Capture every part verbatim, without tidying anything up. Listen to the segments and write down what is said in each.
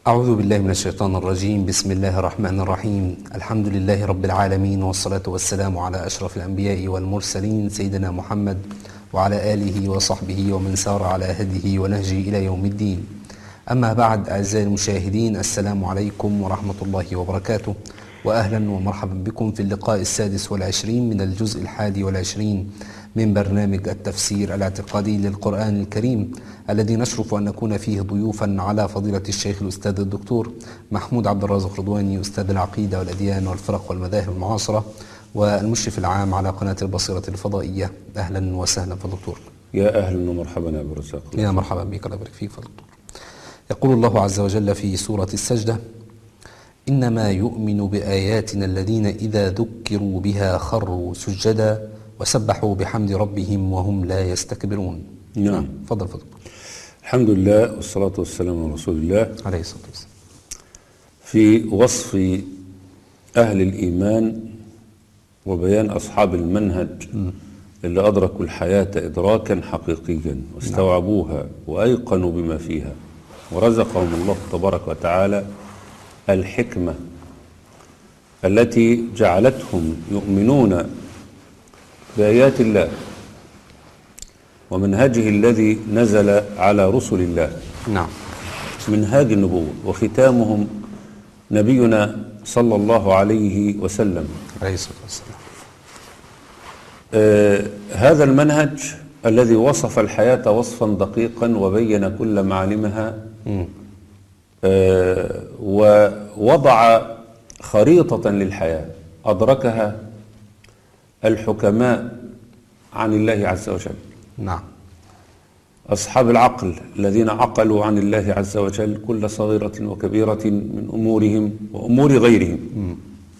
أعوذ بالله من الشيطان الرجيم. بسم الله الرحمن الرحيم. الحمد لله رب العالمين، والصلاة والسلام على أشرف الأنبياء والمرسلين سيدنا محمد وعلى آله وصحبه ومن سار على هديه ونهجه إلى يوم الدين. أما بعد، أعزائي المشاهدين، السلام عليكم ورحمة الله وبركاته، وأهلا ومرحبا بكم في اللقاء السادس والعشرين من الجزء الحادي والعشرين من برنامج التفسير الاعتقادي للقرآن الكريم، الذي نشرف أن نكون فيه ضيوفا على فضيلة الشيخ الأستاذ الدكتور محمود عبد الرازق رضواني، أستاذ العقيدة والأديان والفرق والمذاهب المعاصرة، والمشرف العام على قناة البصيرة الفضائية. أهلا وسهلا فالدكتور. يا أهلا ومرحبا يا أبو رزاق. يا مرحبا بك، الله يبارك فيك فالدكتور. يقول الله عز وجل في سورة السجدة: إنما يؤمن بآياتنا الذين إذا ذكروا بها خروا سجدا وسبحوا بحمد ربهم وهم لا يستكبرون. نعم. فضل فضل. الحمد لله والصلاة والسلام على رسول الله عليه الصلاة والسلام. في وصف أهل الإيمان وبيان أصحاب المنهج م. اللي أدركوا الحياة إدراكا حقيقيا واستوعبوها وأيقنوا بما فيها، ورزقهم الله تبارك وتعالى الحكمة التي جعلتهم يؤمنون بآيات الله ومنهجه الذي نزل على رسل الله. نعم. منهاج النبوة، وختامهم نبينا صلى الله عليه وسلم عليه الصلاة والسلام. آه هذا المنهج الذي وصف الحياة وصفا دقيقا وبين كل معالمها، آه ووضع خريطة للحياة أدركها الحكماء عن الله عز وجل. نعم. أصحاب العقل الذين عقلوا عن الله عز وجل كل صغيرة وكبيرة من أمورهم وأمور غيرهم. م.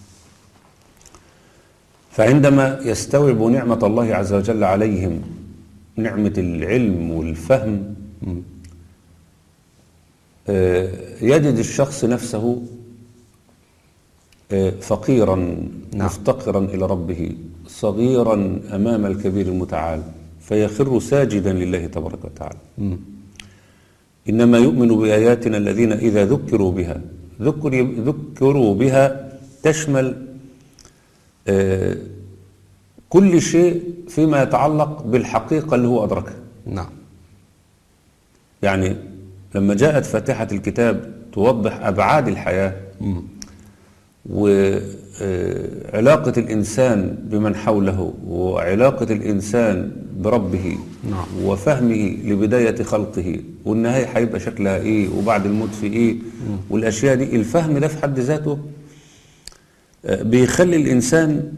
فعندما يستوعب نعمة الله عز وجل عليهم، نعمة العلم والفهم، م. يجد الشخص نفسه فقيرا، نعم. مفتقرا إلى ربه، صغيرا أمام الكبير المتعال، فيخر ساجدا لله تبارك وتعالى. م. إنما يؤمن بآياتنا الذين إذا ذكروا بها ذكر ذكروا بها تشمل آه كل شيء فيما يتعلق بالحقيقة اللي هو أدركها. نعم. يعني لما جاءت فاتحة الكتاب توضح أبعاد الحياة م. وعلاقة الإنسان بمن حوله، وعلاقة الإنسان بربه، نعم. وفهمه لبداية خلقه، والنهاية هيبقى شكلها إيه، وبعد الموت في إيه، م. والأشياء دي، الفهم ده في حد ذاته بيخلي الإنسان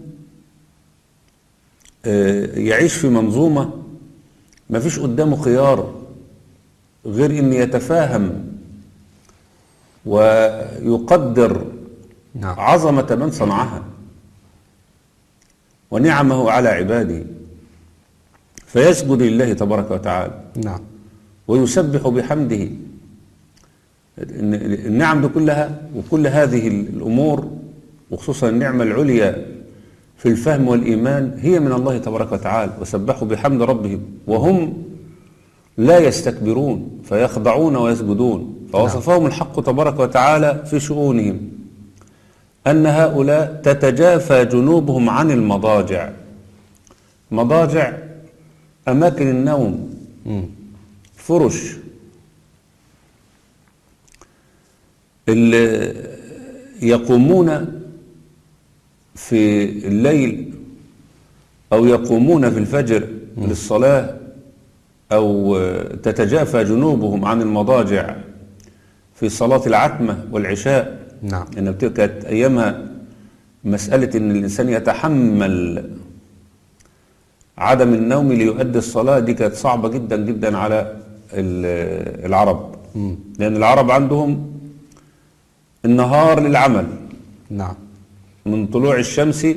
يعيش في منظومة ما فيش قدامه خيار غير إن يتفاهم ويقدر نعم. عظمة من صنعها ونعمه على عباده، فيسجد لله تبارك وتعالى. نعم. ويسبح بحمده. النعم دي كلها وكل هذه الأمور، وخصوصا النعمة العليا في الفهم والإيمان، هي من الله تبارك وتعالى. وسبحوا بحمد ربهم وهم لا يستكبرون، فيخضعون ويسجدون. فوصفهم الحق تبارك وتعالى في شؤونهم أن هؤلاء تتجافى جنوبهم عن المضاجع. مضاجع أماكن النوم، م. فرش اللي يقومون في الليل أو يقومون في الفجر م. للصلاة، أو تتجافى جنوبهم عن المضاجع في صلاة العتمة والعشاء. نعم. إن كانت أيامها مسألة إن الإنسان يتحمل عدم النوم ليؤدي الصلاة، دي كانت صعبة جدا جدا على العرب. م. لأن العرب عندهم النهار للعمل. نعم. من طلوع الشمس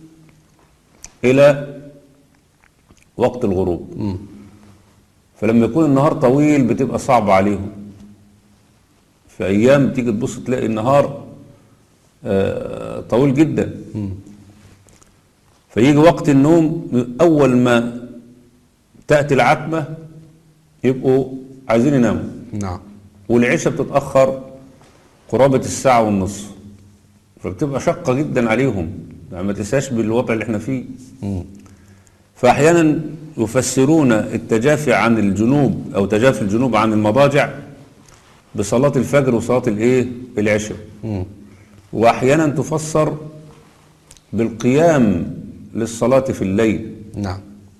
إلى وقت الغروب. م. فلما يكون النهار طويل بتبقى صعبة عليهم. في أيام تيجي تبص تلاقي النهار آه طويل جدا. م. فيجي وقت النوم، أول ما تأتي العتمة يبقوا عايزين يناموا. نعم. والعشاء بتتأخر قرابة الساعة والنصف، فبتبقى شقة جدا عليهم، يعني ما تنساش بالوضع اللي احنا فيه. مم. فأحيانا يفسرون التجافي عن الجنوب أو تجافي الجنوب عن المضاجع بصلاة الفجر وصلاة الايه العشاء، مم. وأحيانا تفسر بالقيام للصلاة في الليل، نعم.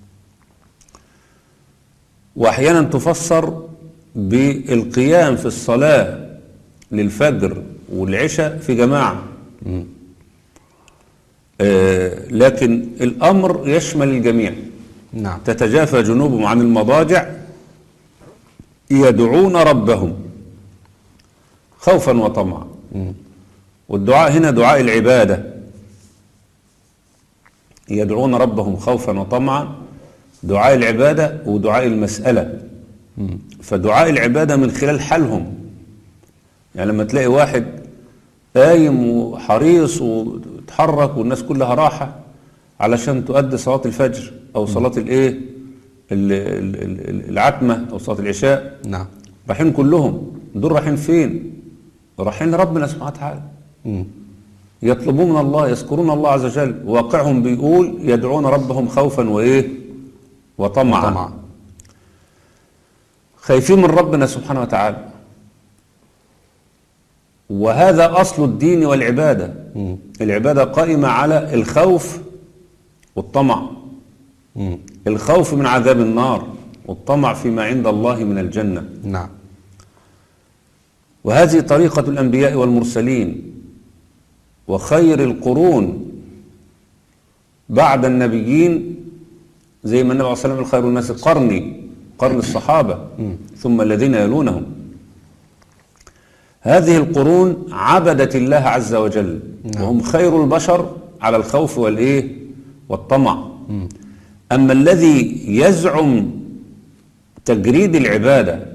وأحيانا تفسر بالقيام في الصلاة للفجر والعشاء في جماعة. مم. آه لكن الأمر يشمل الجميع. نعم. تتجافى جنوبهم عن المضاجع يدعون ربهم خوفا وطمعا. مم. والدعاء هنا دعاء العبادة، يدعون ربهم خوفا وطمعا، دعاء العبادة ودعاء المسألة. مم. فدعاء العبادة من خلال حالهم، يعني لما تلاقي واحد قايم وحريص وتحرك والناس كلها راحة علشان تؤدي صلاة الفجر أو صلاة الايه ال- ال- ال- العتمة أو صلاة العشاء، نعم. رايحين كلهم، دول رايحين فين؟ رايحين لربنا سبحانه وتعالى، مم. يطلبون من الله، يذكرون الله عز وجل. واقعهم بيقول يدعون ربهم خوفا وإيه وطمعا، طمعا. خايفين من ربنا سبحانه وتعالى. وهذا أصل الدين والعبادة. مم. العبادة قائمة على الخوف والطمع، مم. الخوف من عذاب النار والطمع فيما عند الله من الجنة. نعم. وهذه طريقة الأنبياء والمرسلين، وخير القرون بعد النبيين زي ما النبي عليه الصلاة والسلام خير الناس قرني، قرن الصحابة، ثم الذين يلونهم. هذه القرون عبدت الله عز وجل، وهم خير البشر على الخوف والإيه والطمع. أما الذي يزعم تجريد العبادة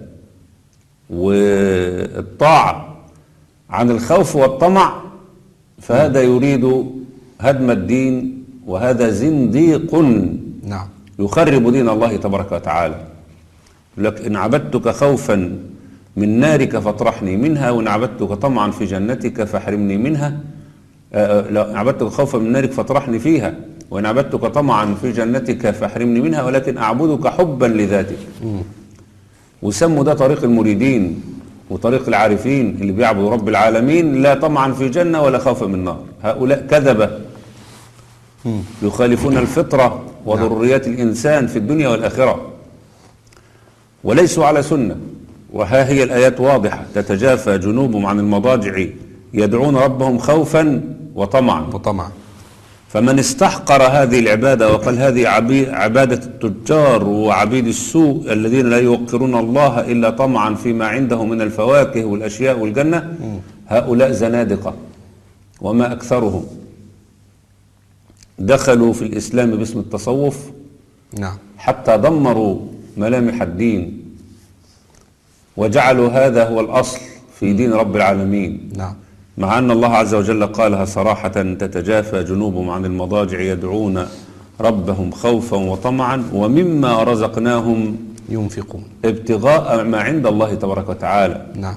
والطاعة عن الخوف والطمع فهذا يريد هدم الدين، وهذا زنديق نعم. يخرب دين الله تبارك وتعالى. لك إن عبدتك خوفا من نارك فاطرحني منها، وإن عبدتك طمعا في جنتك فاحرمني منها. آه لا، عبدتك خوفا من نارك فاطرحني فيها، وإن عبدتك طمعا في جنتك فاحرمني منها، ولكن أعبدك حبا لذاتك. وسموا ده طريق المريدين وطريق العارفين اللي بيعبدوا رب العالمين، لا طمعا في جنة ولا خوفا من نار. هؤلاء كذبة يخالفون الفطرة وضروريات الإنسان في الدنيا والآخرة، وليسوا على سنة. وها هي الآيات واضحة: تتجافى جنوبهم عن المضاجع يدعون ربهم خوفا وطمعا. وطمعا. فمن استحقر هذه العبادة وقال هذه عبادة التجار وعبيد السوء الذين لا يوقرون الله إلا طمعا فيما عنده من الفواكه والأشياء والجنة، هؤلاء زنادقة وما أكثرهم. دخلوا في الإسلام باسم التصوف، نعم. حتى دمروا ملامح الدين وجعلوا هذا هو الأصل في دين رب العالمين. نعم. مع أن الله عز وجل قالها صراحة: تتجافى جنوبهم عن المضاجع يدعون ربهم خوفا وطمعا ومما رزقناهم ينفقون ابتغاء ما عند الله تبارك وتعالى. نعم.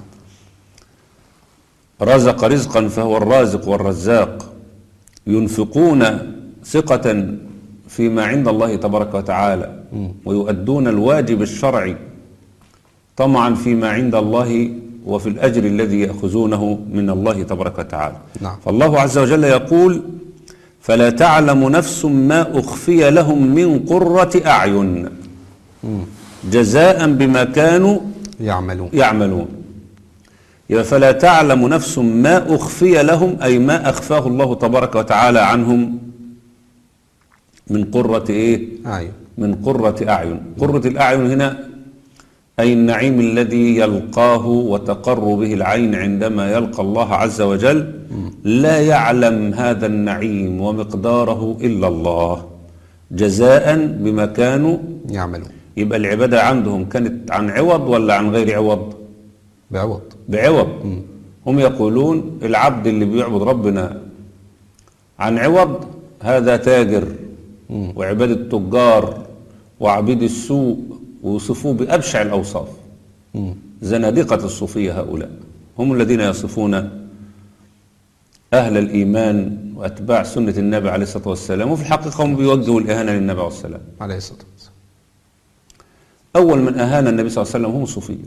رزق رزقا فهو الرازق والرزاق. ينفقون ثقة فيما عند الله تبارك وتعالى، ويؤدون الواجب الشرعي طمعا فيما عند الله وفي الأجر الذي يأخذونه من الله تبارك وتعالى. نعم. فالله عز وجل يقول: فلا تعلم نفس ما أخفي لهم من قرة أعين جزاء بما كانوا يعملون يعملون. فلا تعلم نفس ما أخفي لهم، أي ما أخفاه الله تبارك وتعالى عنهم من قرة إيه؟ أعين. من قرة أعين. قرة الأعين هنا أي النعيم الذي يلقاه وتقر به العين عندما يلقى الله عز وجل. لا يعلم هذا النعيم ومقداره إلا الله، جزاء بما كانوا يعملون. يبقى العبادة عندهم كانت عن عوض ولا عن غير عوض؟ بعوض. بعوض. هم يقولون العبد اللي بيعبد ربنا عن عوض هذا تاجر، وعباد التجار وعبيد السوء وصفوه بأبشع الأوصاف. زنادقة الصوفية هؤلاء هم الذين يصفون أهل الإيمان وأتباع سنة النبي عليه الصلاة والسلام، وفي الحقيقة هم بيوجهوا الإهانة للنبي عليه الصلاة والسلام. عليه الصلاة والسلام. أول من أهان النبي صلى الله عليه وسلم هم الصوفية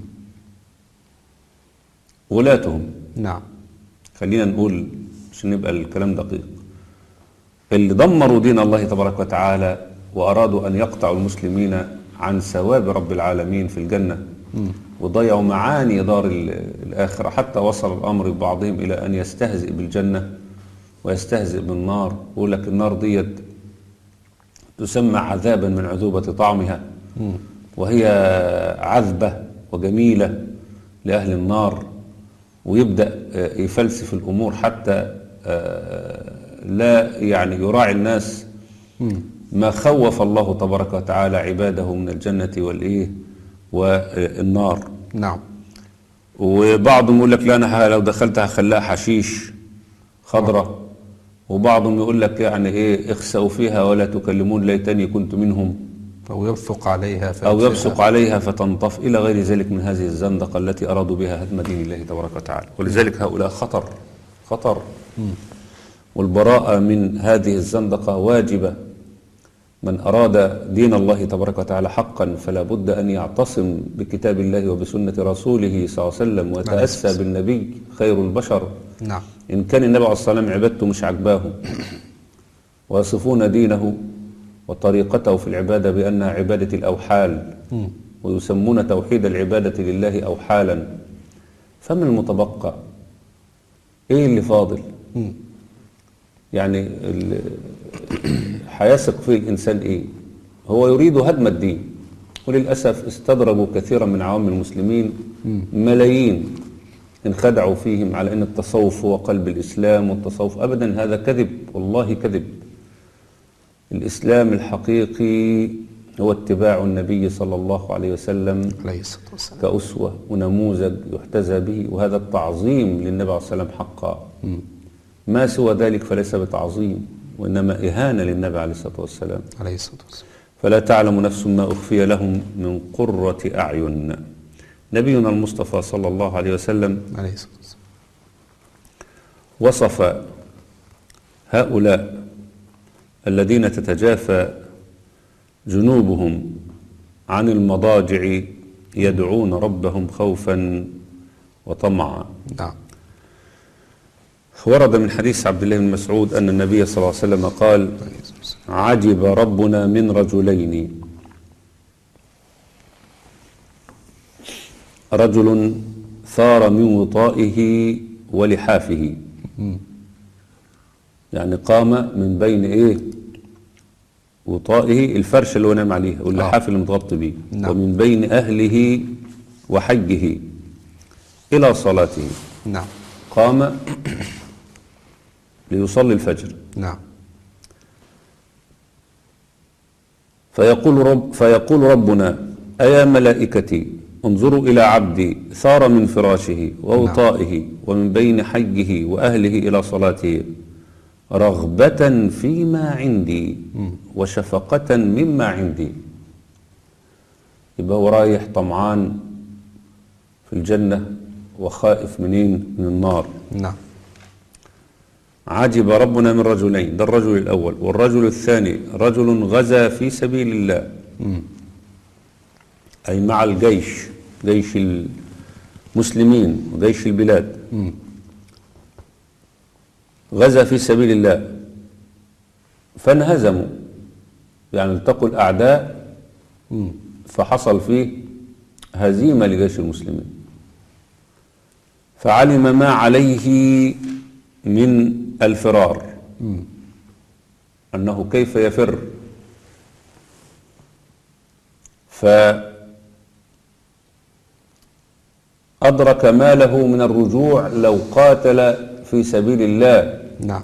ولاتهم. نعم. خلينا نقول عشان يبقى الكلام دقيق، اللي دمروا دين الله تبارك وتعالى وأرادوا أن يقطعوا المسلمين عن ثواب رب العالمين في الجنة وضيعوا معاني دار الآخرة، حتى وصل الأمر ببعضهم إلى أن يستهزئ بالجنة ويستهزئ بالنار، ويقول لك النار ديت تسمى عذابا من عذوبة طعمها، وهي عذبة وجميلة لأهل النار، ويبدأ يفلسف الأمور حتى لا يعني يراعي الناس ما خوف الله تبارك وتعالى عباده من الجنة والإيه والنار. نعم. وبعضهم يقول لك لا أنا لو دخلت هخليها حشيش خضرة، وبعضهم يقول لك يعني إيه اخسأوا فيها ولا تكلمون ليتني كنت منهم، أو يبصق عليها أو يبصق عليها فتنطف إلى غير ذلك من هذه الزندقة التي أرادوا بها هدم دين الله تبارك وتعالى. ولذلك هؤلاء خطر خطر والبراءة من هذه الزندقة واجبة. من أراد دين الله تبارك وتعالى حقا فلا بد أن يعتصم بكتاب الله وبسنة رسوله صلى الله عليه وسلم ويتأسى بالنبي خير البشر. نعم. إن كان النبي عليه الصلاة والسلام عبادته مش عجباهم ويصفون دينه وطريقته في العبادة بأنها عبادة الأوحال م. ويسمون توحيد العبادة لله أوحالا، فمن المتبقى إيه اللي فاضل؟ م. يعني هيثق فيه الإنسان إيه؟ هو يريد هدم الدين، وللأسف استدرجوا كثيرا من عوام المسلمين ملايين انخدعوا فيهم على أن التصوف هو قلب الإسلام، والتصوف أبدا هذا كذب، والله كذب. الإسلام الحقيقي هو اتباع النبي صلى الله عليه وسلم عليه الصلاة والسلام كأسوة ونموذج يحتذى به، وهذا التعظيم للنبي عليه الصلاة والسلام حقا. م. ما سوى ذلك فليس بتعظيم، وإنما إهانة للنبي عليه الصلاة والسلام عليه الصلاة والسلام. فلا تعلم نفس ما أخفي لهم من قرة أعين. نبينا المصطفى صلى الله عليه وسلم عليه الصلاة والسلام وصف هؤلاء الذين تتجافى جنوبهم عن المضاجع يدعون ربهم خوفا وطمعا. نعم. ورد من حديث عبد الله بن مسعود أن النبي صلى الله عليه وسلم قال: عجب ربنا من رجلين، رجل ثار من وطائه ولحافه، يعني قام من بين ايه وطائه، الفرش اللي هو نام عليه واللحاف اللي متغطي بيه، نعم. ومن بين أهله وحجه إلى صلاته. نعم. قام ليصلي الفجر. نعم. فيقول رب فيقول ربنا: أيا ملائكتي انظروا إلى عبدي ثار من فراشه ووطائه ومن بين حجه وأهله إلى صلاته رغبة فيما عندي وشفقة مما عندي. يبقى هو رايح طمعان في الجنة وخائف منين؟ من النار. نعم. عجب ربنا من رجلين، ده الرجل الأول. والرجل الثاني رجل غزا في سبيل الله، م. أي مع الجيش، جيش المسلمين وجيش البلاد، م. غزا في سبيل الله فانهزموا، يعني التقوا الأعداء م. فحصل فيه هزيمة لجيش المسلمين، فعلم ما عليه من الفرار، م. أنه كيف يفر، فأدرك ما له من الرجوع لو قاتل في سبيل الله. نعم.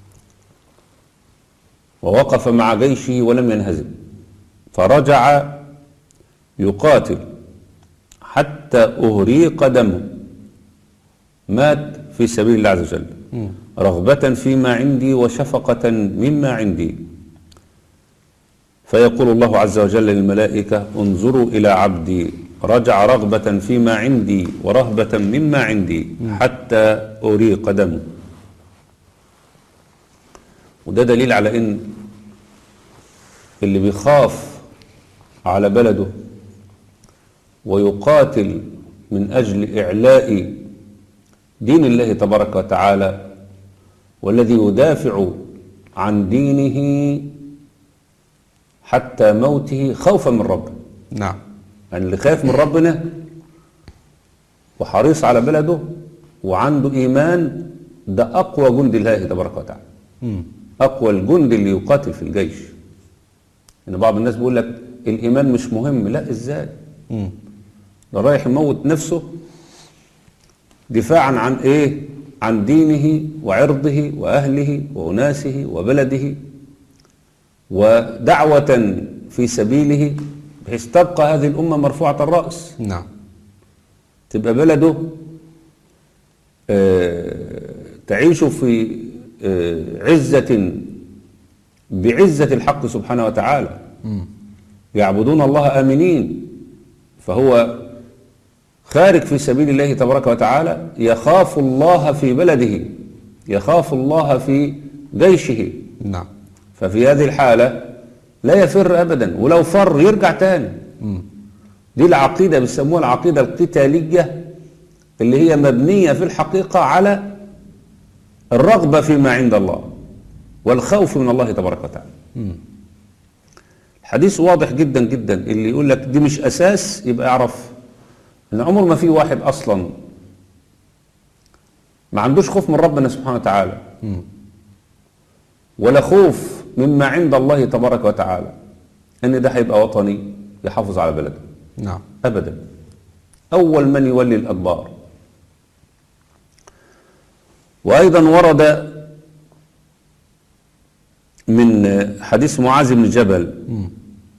ووقف مع جيشه ولم ينهزم، فرجع يقاتل حتى أهريق دمه، مات في سبيل الله عز وجل، م. رغبة فيما عندي وشفقة مما عندي. فيقول الله عز وجل للملائكة: انظروا إلى عبدي رجع رغبة فيما عندي ورهبة مما عندي حتى أريق دمه. وده دليل على إن اللي بيخاف على بلده ويقاتل من أجل إعلاء دين الله تبارك وتعالى، والذي يدافع عن دينه حتى موته خوفا من ربه. نعم. يعني اللي خايف من ربنا وحريص على بلده وعنده إيمان، ده أقوى جند الله تبارك وتعالى. مم. أقوى الجند اللي يقاتل في الجيش. إن بعض الناس بيقول لك الإيمان مش مهم. لا، إزاي؟ مم. ده رايح يموت نفسه دفاعا عن إيه؟ عن دينه وعرضه وأهله وأناسه وبلده، ودعوة في سبيله، بحيث تبقى هذه الأمة مرفوعة الرأس. نعم. تبقى بلده آه تعيش في آه عزة بعزة الحق سبحانه وتعالى. مم. يعبدون الله آمنين، فهو خارج في سبيل الله تبارك وتعالى، يخاف الله في بلده، يخاف الله في جيشه. نعم. ففي هذه الحالة لا يفر أبدا، ولو فر يرجع تاني. مم. دي العقيدة بيسموها العقيدة القتالية، اللي هي مبنية في الحقيقة على الرغبة فيما عند الله والخوف من الله تبارك وتعالى. مم. الحديث واضح جدا جدا. اللي يقول لك دي مش أساس يبقى يعرف ان عمر ما في واحد اصلا ما عندوش خوف من ربنا سبحانه وتعالى، مم. ولا خوف مما عند الله تبارك وتعالى، ان ده هيبقى وطني يحافظ على بلده. نعم. ابدا. اول من يولي الادبار. وايضا ورد من حديث معاذ بن جبل مم.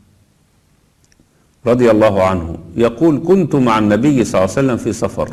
رضي الله عنه يقول: كنت مع النبي صلى الله عليه وسلم في سفر،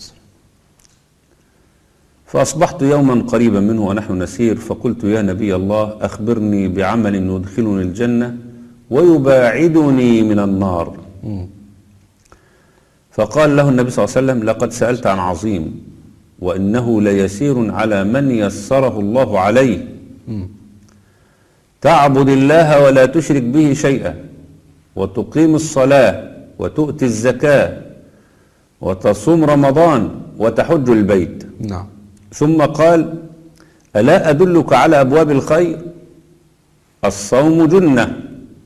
فأصبحت يوما قريبا منه ونحن نسير، فقلت: يا نبي الله، أخبرني بعمل يدخلني الجنة ويباعدني من النار. مم. فقال له النبي صلى الله عليه وسلم: لقد سألت عن عظيم، وإنه ليسير على من يسره الله عليه. مم. تعبد الله ولا تشرك به شيئا، وتقيم الصلاة وتؤتي الزكاة وتصوم رمضان وتحج البيت. نعم. ثم قال: ألا أدلك على أبواب الخير؟ الصوم جنة،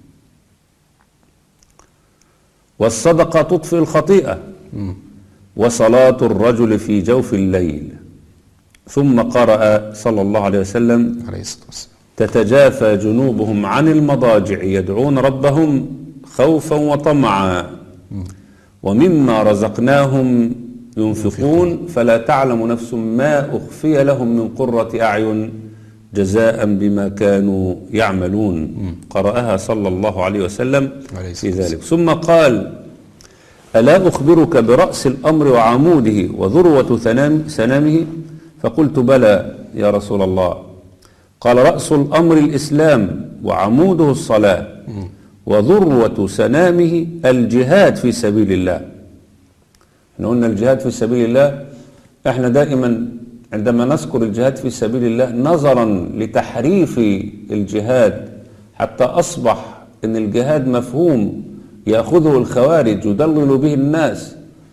والصدقة تطفئ الخطيئة، مم. وصلاة الرجل في جوف الليل. ثم قرأ صلى الله عليه وسلم: عليه الصلاة والسلام. تتجافى جنوبهم عن المضاجع يدعون ربهم خوفا وطمعا ومما رزقناهم ينفقون فلا تعلم نفس ما أخفي لهم من قرة أعين جزاء بما كانوا يعملون. قرأها صلى الله عليه وسلم في ذلك. ثم قال: ألا أخبرك برأس الأمر وعموده وذروة سنامه؟ فقلت: بلى يا رسول الله. قال: رأس الأمر الإسلام، وعموده الصلاة، وذروة سنامه الجهاد في سبيل الله. احنا قلنا الجهاد في سبيل الله، احنا دائما عندما نذكر الجهاد في سبيل الله نظرا لتحريف الجهاد حتى أصبح ان الجهاد مفهوم يأخذه الخوارج يضلل به الناس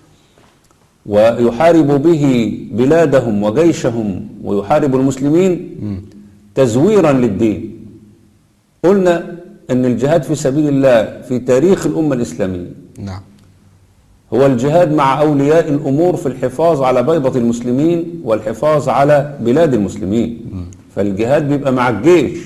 ويحارب به بلادهم وجيشهم ويحارب المسلمين تزويرا للدين. قلنا ان الجهاد في سبيل الله في تاريخ الأمة الإسلامية نعم هو الجهاد مع أولياء الأمور في الحفاظ على بيضة المسلمين والحفاظ على بلاد المسلمين. فالجهاد بيبقى مع الجيش،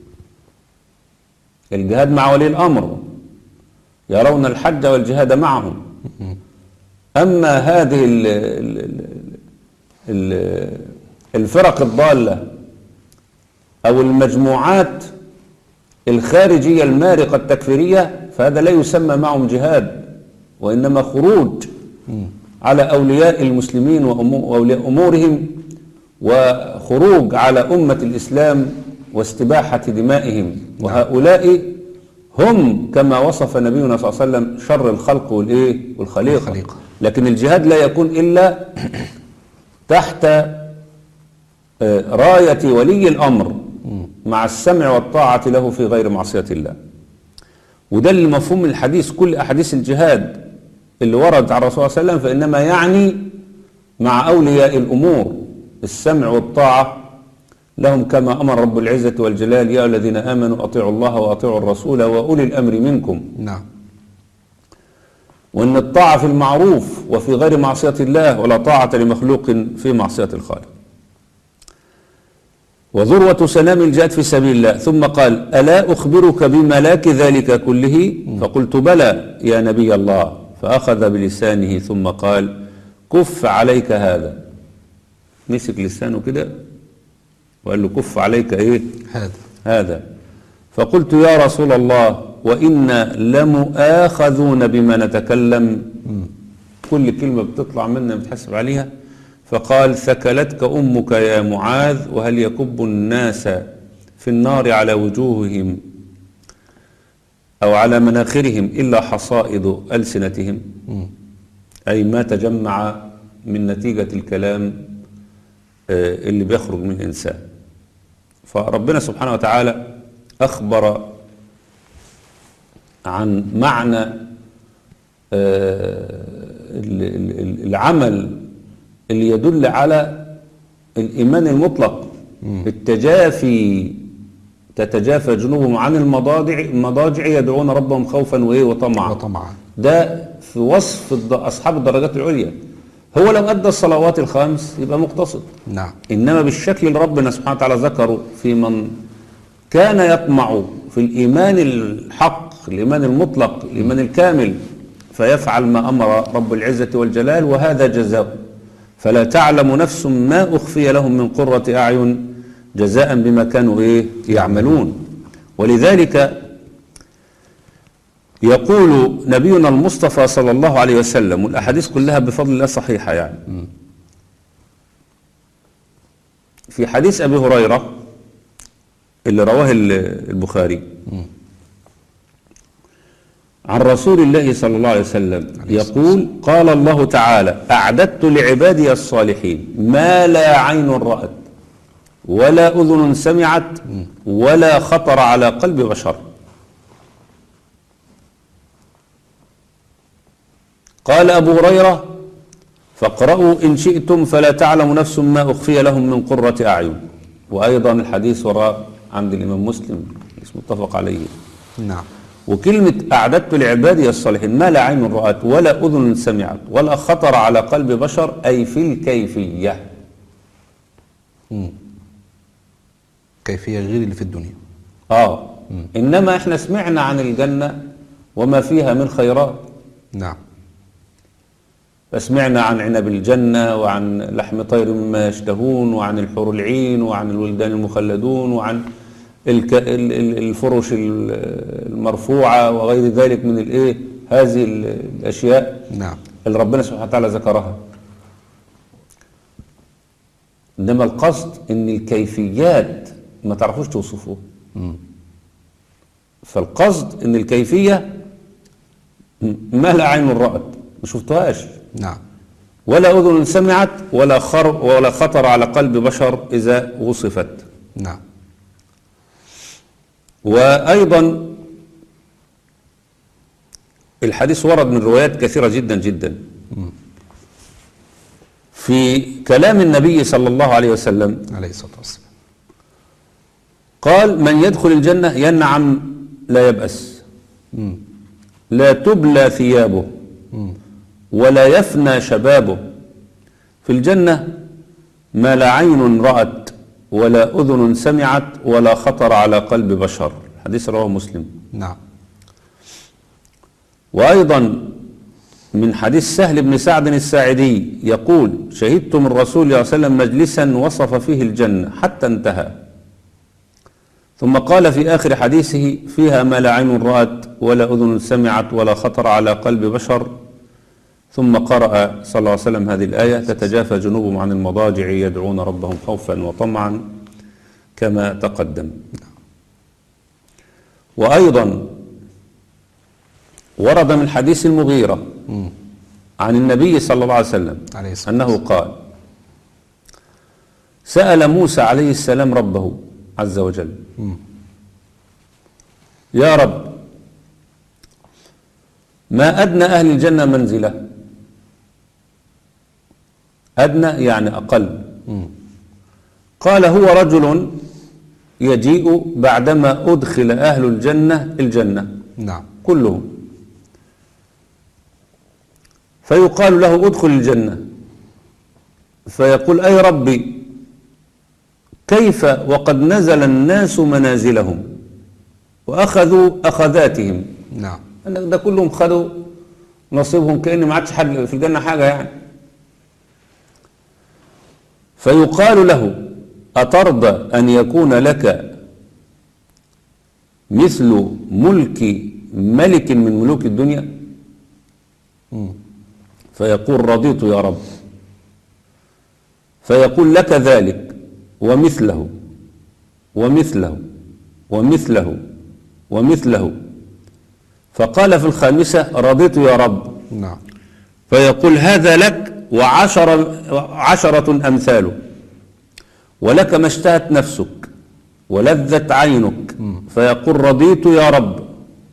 الجهاد مع ولي الأمر، يرون الحج والجهاد معهم. أما هذه ال ال ال الفرق الضالة أو المجموعات الخارجية المارقة التكفيرية فهذا لا يسمى معهم جهاد، وإنما خروج على أولياء المسلمين وأولياء أمورهم، وخروج على أمة الإسلام واستباحة دمائهم. وهؤلاء هم كما وصف نبينا صلى الله عليه وسلم شر الخلق والإيه والخليقة. الخليقة. لكن الجهاد لا يكون إلا تحت راية ولي الأمر مع السمع والطاعة له في غير معصية الله. وده اللي مفهوم من الحديث. كل أحاديث الجهاد اللي ورد عن الرسول صلى الله عليه وسلم فإنما يعني مع أولياء الأمور السمع والطاعة لهم كما أمر رب العزة والجلال يا الذين آمنوا أطيعوا الله وأطيعوا الرسول وأولي الأمر منكم. نعم. وأن الطاعة في المعروف وفي غير معصية الله ولا طاعة لمخلوق في معصية الخالق. وذروة سنام الجهاد في سبيل الله. ثم قال ألا أخبرك بملاك ذلك كله؟ فقلت بلى يا نبي الله. فأخذ بلسانه ثم قال كف عليك هذا. مسك لسانه كده وقال له كف عليك ايه هذا هذا. فقلت يا رسول الله وإنا لمؤاخذون بما نتكلم. م. كل كلمة بتطلع منا بتحسب عليها. فقال ثكلتك أمك يا معاذ وهل يكب الناس في النار على وجوههم أو على مناخرهم إلا حصائد ألسنتهم. م. أي ما تجمع من نتيجة الكلام اللي بيخرج من إنسان. فربنا سبحانه وتعالى أخبر عن معنى العمل اللي يدل على الإيمان المطلق. التجافي تتجافى جنوبهم عن المضاجع المضاجع يدعون ربهم خوفا وإيه وطمعا. وطمعا. ده في وصف أصحاب الدرجات العليا. هو لو أدى الصلوات الخمس يبقى مقتصد. نعم. إنما بالشكل اللي ربنا سبحانه وتعالى ذكره في من كان يطمع في الإيمان الحق الإيمان المطلق الإيمان الكامل فيفعل ما أمر رب العزة والجلال وهذا جزاء. فلا تعلم نفس ما أخفي لهم من قرة أعين جزاء بما كانوا إيه يعملون. ولذلك يقول نبينا المصطفى صلى الله عليه وسلم والأحاديث كلها بفضل الله صحيحة يعني. في حديث أبي هريرة اللي رواه البخاري عن رسول الله صلى الله عليه وسلم يقول قال الله تعالى أعددت لعبادي الصالحين ما لا عين رأت ولا أذن سمعت ولا خطر على قلب بشر. قال أبو هريرة فاقرأوا إن شئتم فلا تعلم نفس ما أخفي لهم من قرة أعين. وأيضا الحديث وراء عند الإمام مسلم اسمه متفق عليه. نعم. وكلمة أعددت لعبادي الصالحين ما لا عين رأت ولا أذن سمعت ولا خطر على قلب بشر أي في الكيفية. مم. كيفية غير اللي في الدنيا. آه مم. إنما إحنا سمعنا عن الجنة وما فيها من خيرات. نعم. فسمعنا عن عنب الجنة وعن لحم طير مما يشتهون وعن الحور العين وعن الولدان المخلدون وعن الفرش المرفوعة وغير ذلك من الايه هذه الأشياء. نعم. اللي ربنا سبحانه وتعالى ذكرها. إنما القصد إن الكيفيات ما تعرفوش توصفوه. فالقصد إن الكيفية ما لا عين رأت ما شفتهاش. نعم. ولا أذن سمعت ولا خر ولا خطر على قلب بشر إذا وصفت. نعم. وأيضا الحديث ورد من روايات كثيرة جدا جدا في كلام النبي صلى الله عليه وسلم عليه الصلاة والسلام. قال من يدخل الجنة ينعم لا يبأس مم. لا تبلى ثيابه مم. ولا يفنى شبابه. في الجنة ما لا عين رأت ولا أذن سمعت ولا خطر على قلب بشر. حديث رواه مسلم. نعم. وأيضا من حديث سهل بن سعد الساعدي يقول شهدت من رسول الله صلى الله عليه وسلم مجلسا وصف فيه الجنة حتى انتهى ثم قال في آخر حديثه فيها ما لا عين رأت ولا أذن سمعت ولا خطر على قلب بشر. ثم قرأ صلى الله عليه وسلم هذه الآية تتجافى جنوبهم عن المضاجع يدعون ربهم خوفا وطمعا كما تقدم. وأيضا ورد من حديث المغيرة مم. عن النبي صلى الله عليه وسلم عليه الصلاة أنه قال: سأل موسى عليه السلام ربه عز وجل: مم. يا رب، ما أدنى أهل الجنة منزلة؟ أدنى يعني أقل. مم. قال: هو رجل يجيء بعدما أدخل أهل الجنة الجنة نعم. كلهم، فيقال له: ادخل الجنة، فيقول: أي ربي، كيف وقد نزل الناس منازلهم وأخذوا أخذاتهم؟ نعم. ده كلهم خدوا نصيبهم، كأن ما عادش حد في الجنة حاجة يعني. فيقال له: أترضى أن يكون لك مثل ملك ملك من ملوك الدنيا؟ مم. فيقول: رضيت يا رب. فيقول: لك ذلك ومثله ومثله ومثله ومثله. فقال في الخامسة: رضيت يا رب. نعم. فيقول: هذا لك وعشر عشرة أمثاله، ولك ما اشتهت نفسك ولذت عينك. فيقول: رضيت يا رب.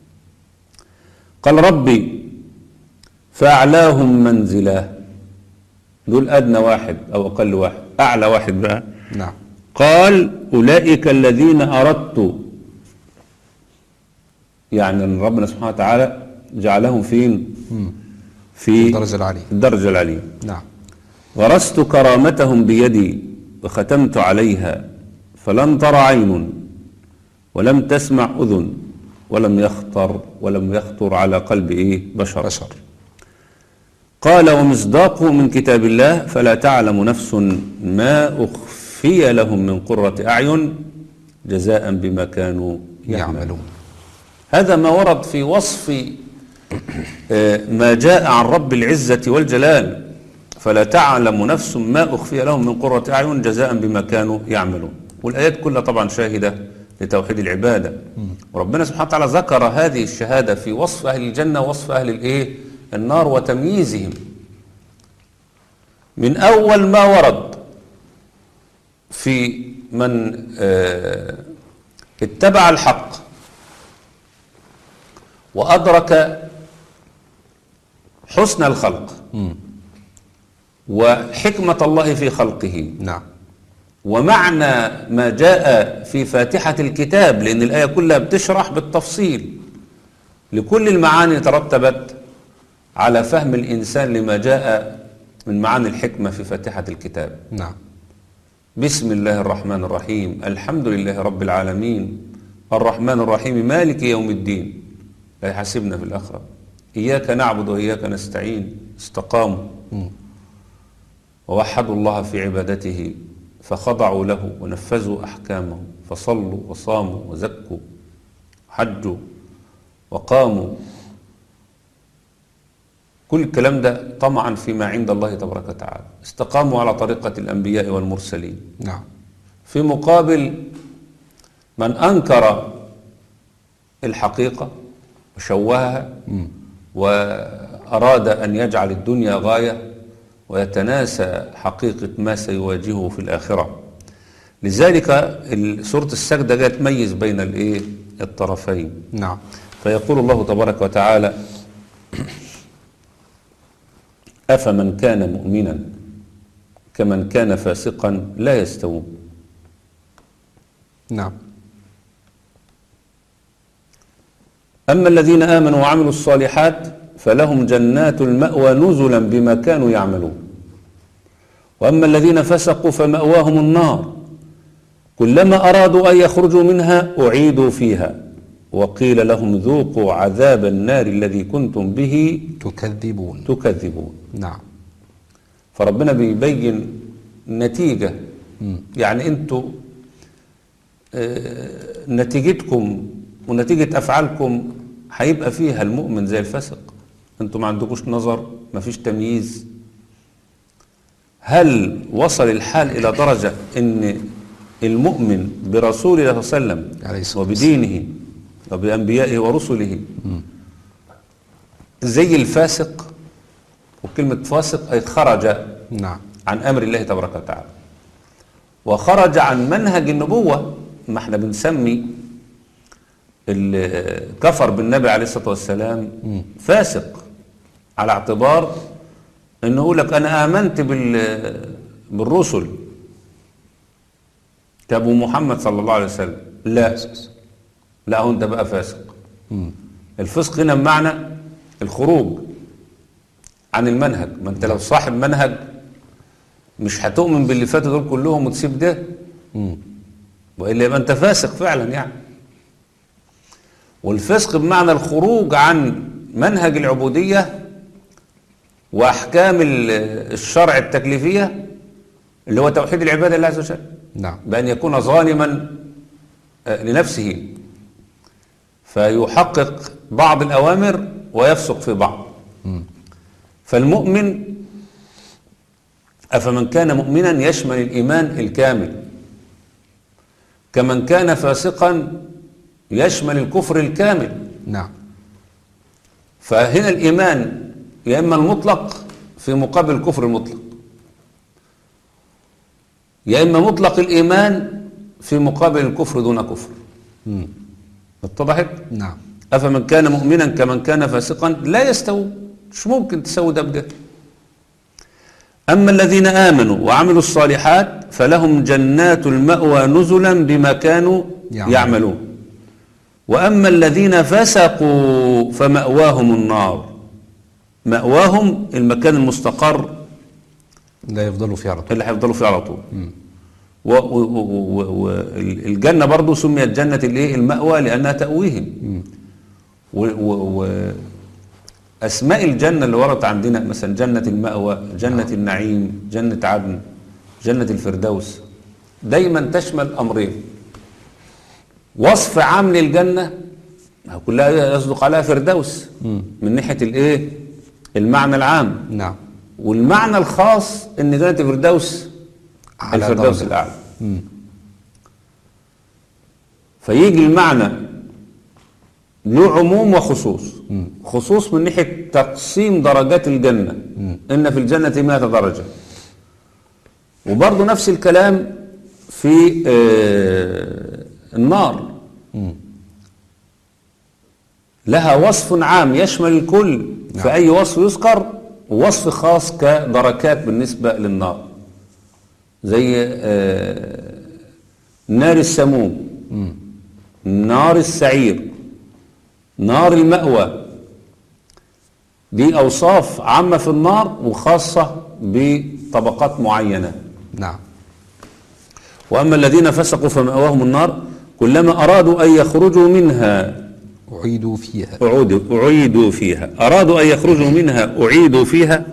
قال: ربي، فأعلاهم منزلا. دول أدنى واحد أو أقل واحد. أعلى واحد بقى. نعم. قال: أولئك الذين أردت، يعني أن ربنا سبحانه وتعالى جعلهم فين؟ مم. في الدرجة العالية. الدرجة العليا. نعم. غرست كرامتهم بيدي وختمت عليها، فلم تر عين ولم تسمع أذن ولم يخطر ولم يخطر على قلب إيه؟ بشر. بشر. قال: ومصداقه من كتاب الله: فلا تعلم نفس ما أخفي لهم من قرة أعين جزاء بما كانوا يعملون. يعملون. هذا ما ورد في وصف ما جاء عن رب العزة والجلال: فلا تعلم نفس ما أخفي لهم من قرة أعين جزاء بما كانوا يعملون. والآيات كلها طبعا شاهدة لتوحيد العبادة. وربنا سبحانه وتعالى ذكر هذه الشهادة في وصف أهل الجنة ووصف أهل الإيه؟ النار وتمييزهم. من أول ما ورد في من اه اتبع الحق وأدرك حسن الخلق مم. وحكمة الله في خلقه، نعم. ومعنى ما جاء في فاتحة الكتاب، لأن الآية كلها بتشرح بالتفصيل لكل المعاني ترتبت على فهم الإنسان لما جاء من معاني الحكمة في فاتحة الكتاب. نعم. بسم الله الرحمن الرحيم، الحمد لله رب العالمين، الرحمن الرحيم، مالك يوم الدين، لا يحاسبنا في الآخرة، إياك نعبد وإياك نستعين. استقاموا مم. ووحدوا الله في عبادته فخضعوا له ونفذوا أحكامه، فصلوا وصاموا وزكوا وحجوا وقاموا. كل الكلام ده طمعا فيما عند الله تبارك وتعالى. استقاموا على طريقة الأنبياء والمرسلين. نعم. في مقابل من أنكر الحقيقة وشوهها وأراد أن يجعل الدنيا غاية ويتناسى حقيقة ما سيواجهه في الآخرة. لذلك سورة السجدة جاءت تميز بين الايه الطرفين. نعم. فيقول الله تبارك وتعالى: أفمن كان مؤمنا كمن كان فاسقا لا يستوون. نعم. أما الذين آمنوا وعملوا الصالحات فلهم جنات المأوى نزلا بما كانوا يعملون، وأما الذين فسقوا فمأواهم النار كلما أرادوا أن يخرجوا منها أعيدوا فيها وقيل لهم ذوقوا عذاب النار الذي كنتم به تكذبون. تكذبون. نعم. فربنا بيبين نتيجة. يعني انتوا اه نتيجتكم ونتيجة أفعالكم هيبقى فيها المؤمن زي الفاسق. انتوا ما عندكوش نظر، ما فيش تمييز. هل وصل الحال إلى درجة ان المؤمن برسول الله صلى الله عليه وسلم وبدينه وبأنبيائه ورسله زي الفاسق، وكلمة فاسق أي خرج نعم. عن أمر الله تبارك وتعالى وخرج عن منهج النبوة. ما احنا بنسمي اللي كفر بالنبي عليه الصلاة والسلام فاسق، على اعتبار انه يقول لك انا امنت بال بالرسل كابو محمد صلى الله عليه وسلم. لا لا، هو انت بقى فاسق. الفسق هنا بمعنى الخروج عن المنهج. ما انت لو صاحب منهج مش هتؤمن باللي فاتوا دول كلهم وتسيب ده، والا يبقى انت فاسق فعلا يعني. والفسق بمعنى الخروج عن منهج العبودية واحكام الشرع التكليفية اللي هو توحيد العبادة لله عز وجل. نعم. بأن يكون ظالما لنفسه فيحقق بعض الأوامر ويفسق في بعض. م. فالمؤمن أفمن كان مؤمنا يشمل الإيمان الكامل، كمن كان فاسقا يشمل الكفر الكامل. نعم. فهنا الإيمان يا إما المطلق في مقابل الكفر المطلق، يا إما مطلق الإيمان في مقابل الكفر دون كفر. اتضحت؟ نعم. أفمن كان مؤمنا كمن كان فاسقا لا يستوي، مش ممكن تسوي ده بده. أما الذين آمنوا وعملوا الصالحات فلهم جنات المأوى نزلا بما كانوا يعملون, يعملون. وأما الذين فسقوا فمأواهم النار. مأواهم المكان المستقر لا يفضلوا فيه على طول، اللي هيفضلوا فيه على طول. والجنة برضو سميت جنة الايه المأوى لأنها تأويهم. وأسماء الجنة اللي وردت عندنا مثلا جنة المأوى، جنة نعم. النعيم، جنة عدن، جنة الفردوس، دايما تشمل أمرين. وصف عام للجنة كلها يصدق عليها فردوس م. من ناحية الايه المعنى العام. نعم. والمعنى الخاص ان جنة الفردوس الفردوس درجة. الأعلى. م. فيجي المعنى له عموم وخصوص. م. خصوص من ناحية تقسيم درجات الجنة. م. إن في الجنة مئة درجة. وبرضه نفس الكلام في آه النار. م. لها وصف عام يشمل الكل. نعم. فأي وصف يذكر ووصف خاص كدركات بالنسبة للنار، زي آه نار السموم، م. نار السعير، نار المأوى. دي أوصاف عامة في النار وخاصة بطبقات معينة. نعم. وأما الذين فسقوا فمأواهم النار كلما أرادوا أن يخرجوا منها أعيدوا فيها أعيدوا, أعيدوا فيها أرادوا أن يخرجوا منها أعيدوا فيها.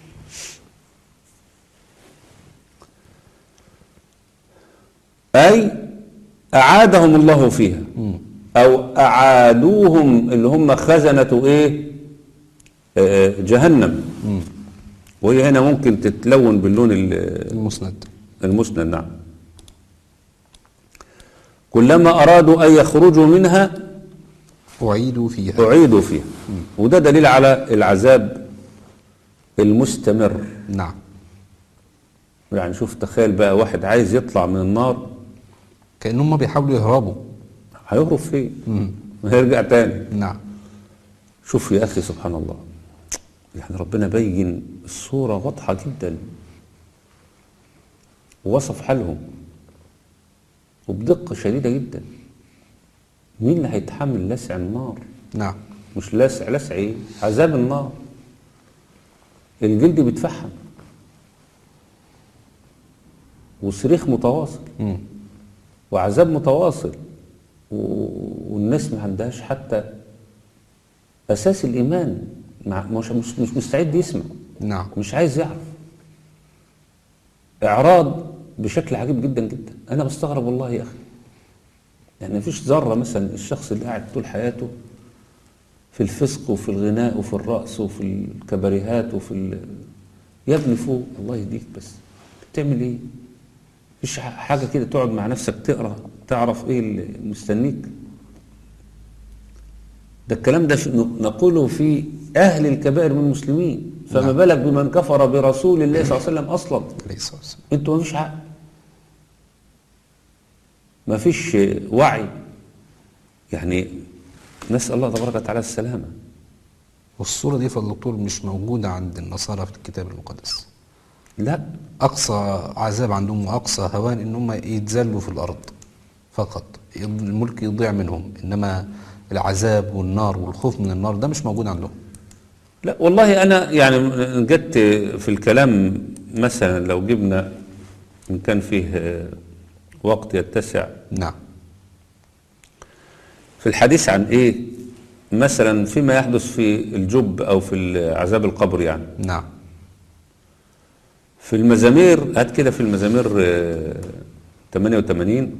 أي أعادهم الله فيها أو أعادوهم اللي هم خزنة إيه آه جهنم. م. وهي هنا ممكن تتلون باللون المسند المسند. نعم. كلما أرادوا أن يخرجوا منها أعيدوا فيها أعيدوا فيها. م. وده دليل على العذاب المستمر. نعم. يعني شوف تخيل بقى واحد عايز يطلع من النار كأنهم بيحاولوا يهربوا. هيهرب فين؟ وهيرجع تاني. نعم. شوف يا أخي سبحان الله، يعني ربنا بين الصورة واضحة جدا ووصف حالهم وبدقة شديدة جدا. مين اللي هيتحمل لسع النار؟ نعم. مش لسع لسع ايه؟ عذاب النار. الجلد بيتفحم وصريخ متواصل م. وعذاب متواصل، والناس ما عندهاش حتى أساس الإيمان، مش مش مستعد يسمع. نعم. مش عايز يعرف. إعراض بشكل عجيب جدا جدا. أنا بستغرب والله يا أخي، يعني مفيش ذرة مثلا الشخص اللي قاعد طول حياته في الفسق وفي الغناء وفي الرقص وفي الكباريهات وفي ال... يا ابني فوق الله يهديك، بس بتعمل ايه؟ مفيش حاجة كده تقعد مع نفسك تقرأ تعرف ايه اللي مستنيك؟ ده الكلام ده نقوله في أهل الكبائر من المسلمين، فما نعم. بالك بمن كفر برسول الله صلى الله عليه وسلم أصلا. عليه الصلاة والسلام. انتوا مفيش عقل، مفيش وعي، يعني نسأل الله تبارك وتعالى السلامة. والصورة دي فضل الدكتور مش موجودة عند النصارى في الكتاب المقدس. لا، أقصى عذاب عندهم وأقصى هوان إن هم يتذلوا في الأرض فقط، الملك يضيع منهم، إنما العذاب والنار والخوف من النار ده مش موجود عندهم. لا والله أنا يعني جدت في الكلام مثلا لو جبنا إن كان فيه وقت يتسع نعم. في الحديث عن إيه مثلا فيما يحدث في الجب أو في عذاب القبر يعني. نعم. في المزامير هات كده في المزامير ثمانية وثمانين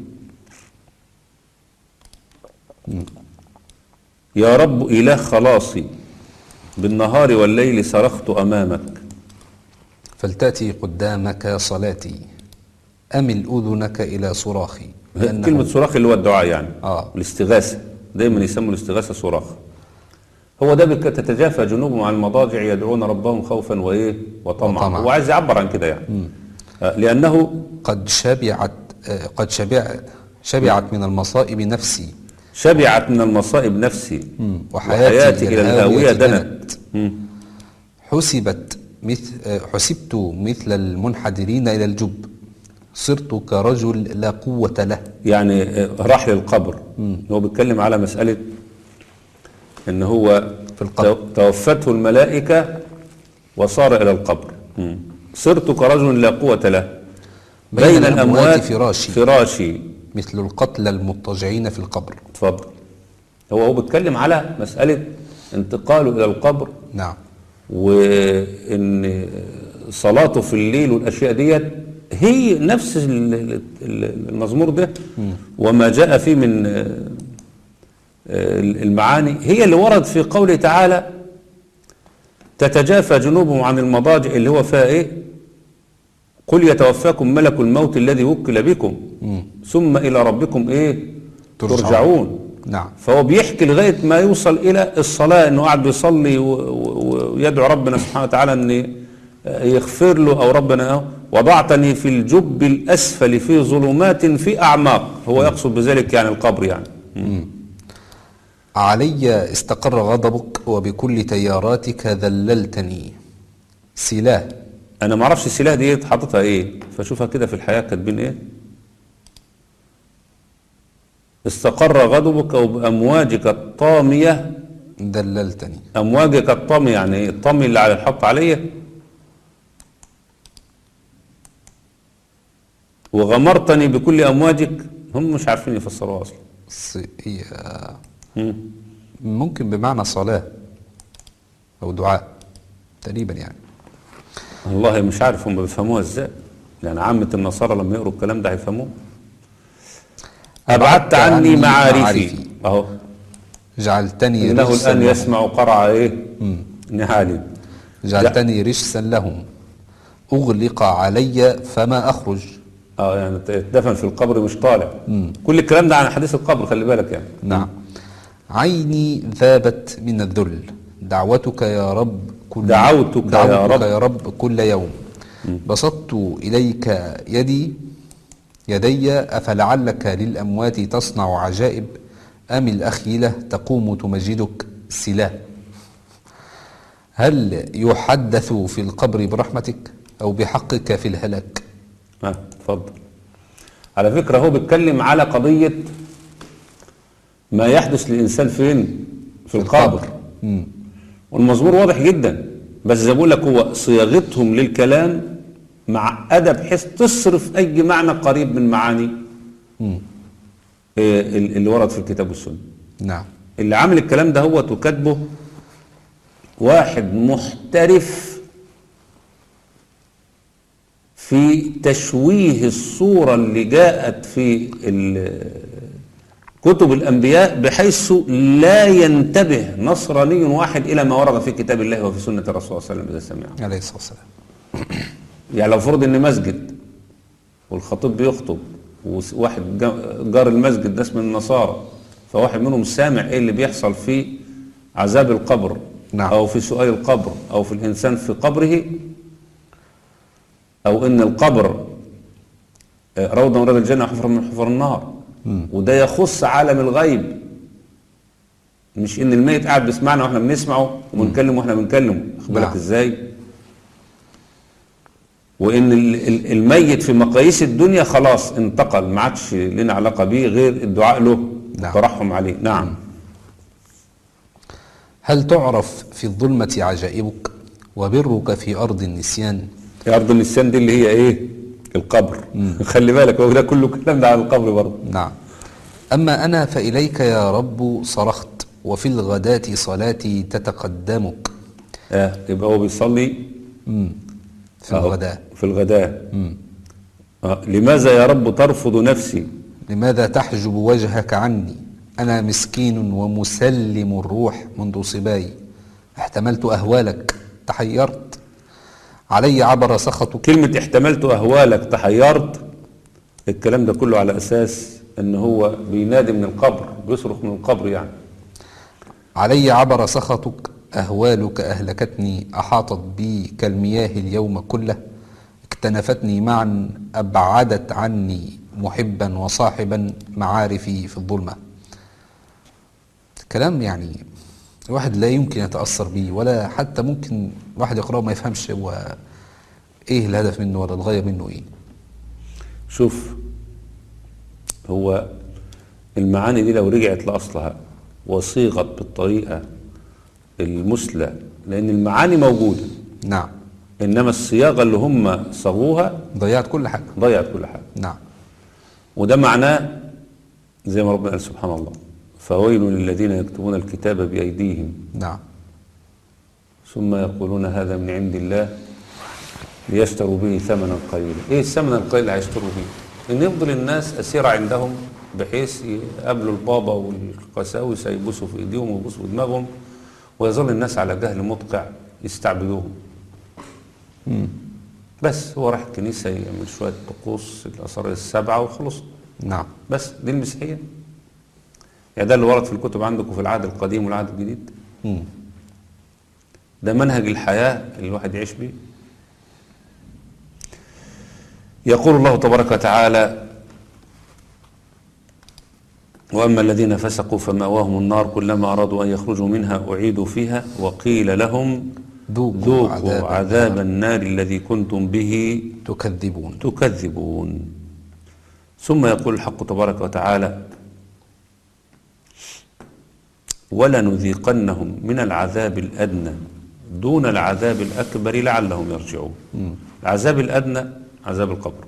يا رب إله خلاصي بالنهار والليل صرخت أمامك فلتأتي قدامك صلاتي أمل أذنك إلى صراخي. كلمة صراخ اللي هو الدعاء يعني آه. الاستغاثة، دايما يسموا الاستغاثة صراخ. هو ده تتجافى جنوبهم عن المضاجع يدعون ربهم خوفا وإيه وطمعا. وطمع. هو عايز يعبر عن كده يعني م. لأنه قد شبعت قد شبع شبعت من المصائب نفسي شبعت من المصائب نفسي وحياتي, وحياتي إلى الهاوية دنت. حسبت مثل حسبت مثل المنحدرين إلى الجب صرت كرجل لا قوة له. يعني راح للقبر. مم. هو بيتكلم على مسألة إن هو في القبر توفته الملائكة وصار إلى القبر. مم. صرت كرجل لا قوة له بين, بين الأموات فراشي فراشي مثل القتلى المضطجعين في القبر. اتفضل. هو هو بيتكلم على مسألة انتقاله إلى القبر. نعم. وإن صلاته في الليل والأشياء ديت هي نفس المزمور ده م. وما جاء فيه من المعاني هي اللي ورد في قوله تعالى تتجافى جنوبهم عن المضاجع اللي هو فيها ايه قل يتوفاكم ملك الموت الذي وكل بكم م. ثم إلى ربكم ايه ترجعون, ترجعون. نعم. فهو بيحكي لغاية ما يوصل إلى الصلاة إنه قاعد بيصلي ويدعو ربنا سبحانه وتعالى أن يغفر له أو ربنا وضعتني في الجب الأسفل في ظلمات في أعماق. هو يقصد بذلك يعني القبر يعني. م. علي استقر غضبك وبكل تياراتك ذللتني. سلاح. أنا ما أعرفش السلاح دي حاططها إيه فشوفها كده في الحياة كاتبين إيه. استقر غضبك وبأمواجك الطامية دللتني. أمواجك الطامية يعني إيه الطامي اللي على الحط عليه وغمرتني بكل أمواجك. هم مش عارفين يفسروها أصلا. هي ممكن بمعنى صلاة أو دعاء تقريبا يعني. والله مش عارف هم بيفهموها ازاي يعني. عامة النصارى لما يقروا الكلام ده هيفهموه. أبعدت عني معارفي أهو جعلتني إنه الآن يسمع قرع إيه نهالي. جعلتني رجسا لهم أغلق علي فما أخرج. اه يعني اتدفن في القبر مش طالع. مم. كل الكلام ده عن حديث القبر خلي بالك يعني. نعم. عيني ذابت من الذل دعوتك يا رب كل دعوتك, دعوتك يا, رب. يا رب كل يوم. مم. بسطت إليك يدي يدي أفلعلك للأموات تصنع عجائب أم الأخيلة تقوم تمجدك سلا. هل يحدث في القبر برحمتك أو بحقك في الهلاك؟ اه اتفضل. على فكرة هو بيتكلم على قضية ما يحدث للإنسان فين في, في القبر. القبر. والمزمور واضح جدا بس زي بقول لك هو صياغتهم للكلام معقدة بحيث تصرف أي معنى قريب من معاني إيه اللي ورد في الكتاب والسنة. نعم. اللي عامل الكلام ده هو وكاتبه واحد محترف في تشويه الصورة اللي جاءت في كتب الأنبياء بحيث لا ينتبه نصراني واحد إلى ما ورد في كتاب الله وفي سنة الرسول صلى الله عليه وسلم إذا سمعه عليه الصلاة والسلام. يعني لو فرض إن مسجد والخطيب بيخطب وواحد جار المسجد ده اسم النصارى فواحد منهم سامع إيه اللي بيحصل في عذاب القبر نعم. أو في سؤال القبر، أو في الإنسان في قبره، أو إن القبر روضة من رياض الجنة وحفر من حفر النار. مم. وده يخص عالم الغيب، مش إن الميت قاعد بيسمعنا وإحنا بنسمعه وبنكلمه وإحنا بنكلمه، خد بالك نعم. إزاي؟ وإن ال- ال- الميت في مقاييس الدنيا خلاص انتقل، ما عادش لنا علاقة بيه غير الدعاء له نعم. والترحم عليه. نعم. هل تعرف في الظلمة عجائبك وبرك في أرض النسيان؟ يا أرض النسيان دي اللي هي إيه؟ القبر. خلي بالك هو ده كله كلام ده على القبر برضه. نعم. أما أنا فإليك يا رب صرخت وفي الغداة صلاتي تتقدمك. آه يبقى هو بيصلي مم. في أهو، الغداء. في الغداء. مم. آه. لماذا يا رب ترفض نفسي؟ لماذا تحجب وجهك عني؟ أنا مسكين ومسلم الروح منذ صباي، احتملت أهوالك تحيرت، علي عبر سخطك. كلمة احتملت أهوالك تحيرت، الكلام ده كله على أساس أن هو بينادي من القبر، بيصرخ من القبر يعني. علي عبر سخطك، أهوالك أهلكتني، أحاطت بي كالمياه اليوم كله، اكتنفتني معا، أبعدت عني محبا وصاحبا معارفي في الظلمة. كلام يعني الواحد لا يمكن يتأثر به، ولا حتى ممكن واحد يقرأه ما يفهمش هو ايه الهدف منه ولا الغاية منه ايه. شوف، هو المعاني دي لو رجعت لأصلها وصيغت بالطريقة المثلى، لأن المعاني موجودة، نعم. إنما الصياغة اللي هم صاغوها ضيعت كل حاجة. ضيعت كل حاجة. نعم. وده معناه زي ما ربنا قال سبحان الله: فويل للذين يكتبون الكتاب بأيديهم نعم. ثم يقولون هذا من عند الله ليشتروا به ثمنا قليلا. ايه الثمن القليل اللي هيشتروا به؟ ان يفضل الناس اسيره عندهم، بحيث يقابلوا البابا والقساوسه يبوسوا في ايديهم ويبوسوا في دماغهم، ويظل الناس على جهل مدقع يستعبدوهم. مم. بس هو راح الكنيسه يعمل شويه طقوس الاسرار السبعه وخلص. نعم. بس دي المسيحيه. يعني ده اللي ورد في الكتب عندكم في العهد القديم والعهد الجديد. مم. ده منهج الحياه اللي الواحد يعيش بيه. يقول الله تبارك وتعالى: وأما الذين فسقوا فمأواهم النار كلما أرادوا أن يخرجوا منها أعيدوا فيها وقيل لهم ذوقوا ذوقوا عذاب, عذاب النار الذي كنتم به تكذبون. تكذبون. ثم يقول الحق تبارك وتعالى: ولنذيقنهم من العذاب الأدنى دون العذاب الأكبر لعلهم يرجعون. مم. العذاب الأدنى عذاب القبر،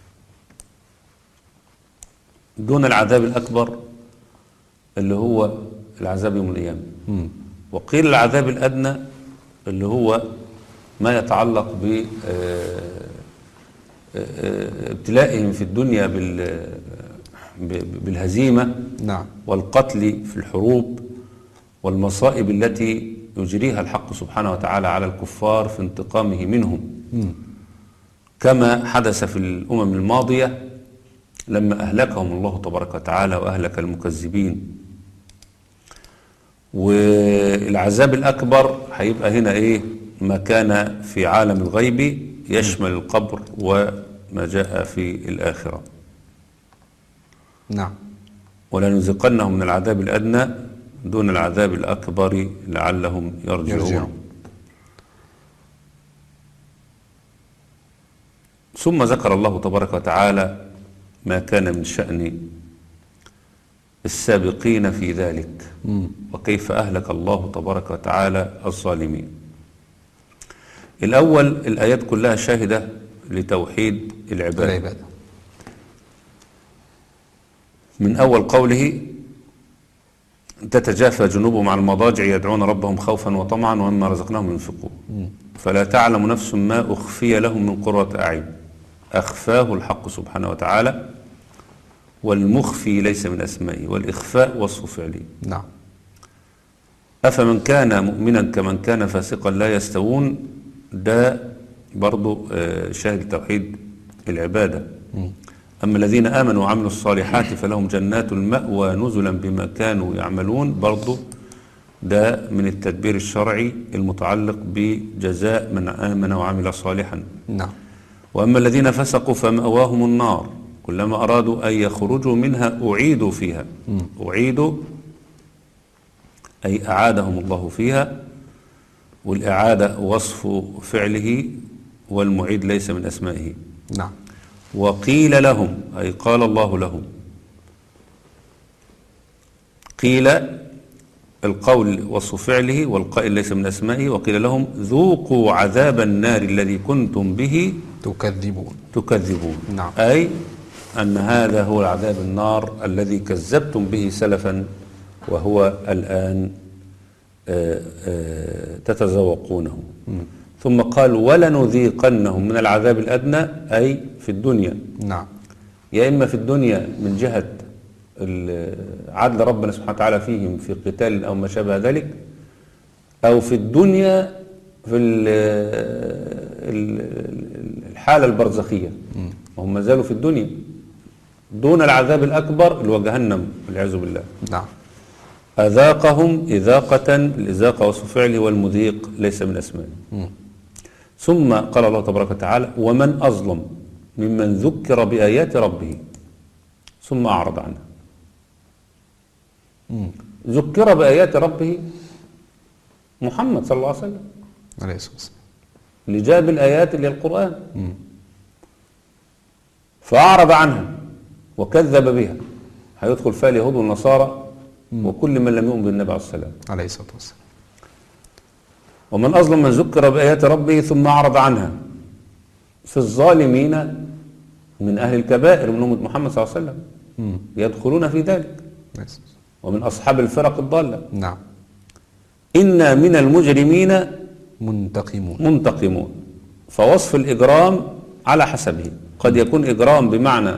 دون العذاب الأكبر اللي هو العذاب يوم القيامة. وقيل العذاب الأدنى اللي هو ما يتعلق ب ابتلائهم في الدنيا بالهزيمة نعم. والقتل في الحروب والمصائب التي يجريها الحق سبحانه وتعالى على الكفار في انتقامه منهم. مم. كما حدث في الأمم الماضية لما أهلكهم الله تبارك وتعالى وأهلك المكذبين. والعذاب الأكبر هيبقى هنا إيه؟ ما كان في عالم الغيب يشمل القبر وما جاء في الآخرة. نعم. ولنذيقنهم من العذاب الأدنى دون العذاب الأكبر لعلهم يرجعون, يرجعون. ثم ذكر الله تبارك وتعالى ما كان من شأن السابقين في ذلك م. وكيف أهلك الله تبارك وتعالى الظالمين. الأول الآيات كلها شاهدة لتوحيد العبادة. العبادة من أول قوله: تتجافى جنوبهم عن المضاجع يدعون ربهم خوفا وطمعا ومما رزقناهم ينفقون فلا تعلم نفس ما أخفي لهم من قرة أعين أخفاه الحق سبحانه وتعالى، والمخفي ليس من أسمائه، والإخفاء وصف فعلي. نعم. أفمن كان مؤمنا كمن كان فاسقا لا يستوون. ده برضو شاهد توحيد العبادة. م. أما الذين آمنوا وعملوا الصالحات فلهم جنات المأوى نزلا بما كانوا يعملون. برضو ده من التدبير الشرعي المتعلق بجزاء من آمن وعمل صالحا. نعم. وأما الذين فسقوا فمأواهم النار كلما أرادوا أن يخرجوا منها أعيدوا فيها. م. أعيدوا أي أعادهم الله فيها، والإعادة وصف فعله، والمعيد ليس من أسمائه. نعم. وقيل لهم أي قال الله لهم، قيل القول وصف فعله والقائل ليس من أسمائه، وقيل لهم ذوقوا عذاب النار الذي كنتم به تكذبون تكذبون. نعم. أي أن هذا هو العذاب النار الذي كذبتم به سلفا وهو الآن آآ آآ تتذوقونه. م. ثم قال ولنذيقنهم من العذاب الأدنى أي في الدنيا. نعم. يا إما في الدنيا من جهة عدل ربنا سبحانه وتعالى فيهم في قتال أو ما شابه ذلك، أو في الدنيا في الحالة البرزخية، وهم ما زالوا في الدنيا دون العذاب الأكبر اللي هو جهنم والعياذ بالله. نعم. أذاقهم إذاقة، الإذاقة وصف فعله، والمذيق ليس من أسمائه. ثم قال الله تبارك وتعالى ومن أظلم ممن ذكر بآيات ربه ثم أعرض عنها. مم. ذكر بآيات ربه محمد صلى الله عليه وسلم عليه الصلاة والسلام، اللي جاب الآيات اللي القرآن، مم. فأعرض عنها وكذب بها، هيدخل فيها اليهود والنصارى وكل من لم يؤمن بالنبي عليه السلام عليه الصلاة والسلام. ومن أظلم من ذكر بآيات ربه ثم أعرض عنها. في الظالمين من أهل الكبائر من أمة محمد صلى الله عليه وسلم مم. يدخلون في ذلك، ومن أصحاب الفرق الضالة. نعم. إنا من المجرمين منتقمون منتقمون. فوصف الإجرام على حسبه، قد يكون إجرام بمعنى